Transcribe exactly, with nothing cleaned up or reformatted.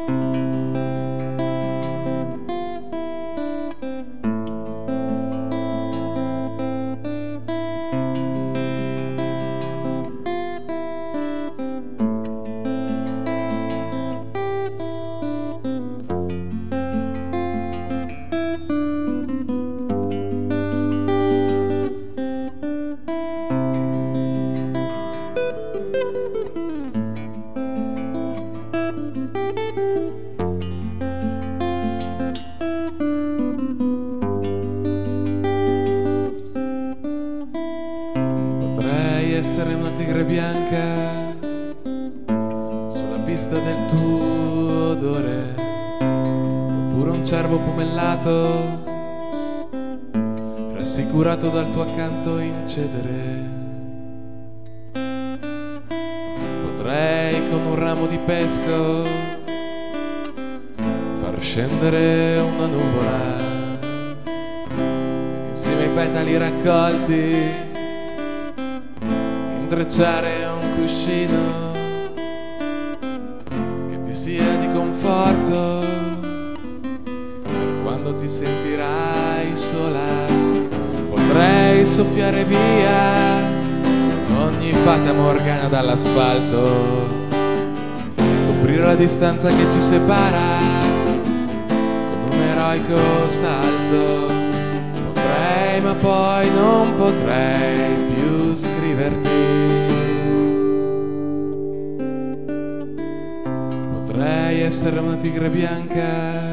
Essere una tigre bianca sulla pista del tuo odore, oppure un cervo pomellato rassicurato dal tuo accanto incedere. Potrei con un ramo di pesco far scendere una nuvola insieme ai petali raccolti, intrecciare un cuscino che ti sia di conforto per quando ti sentirai sola. Potrei soffiare via ogni fata morgana dall'asfalto, coprire la distanza che ci separa con un eroico salto. Potrei, ma poi non potrei più scriverti. Potrei essere una tigre bianca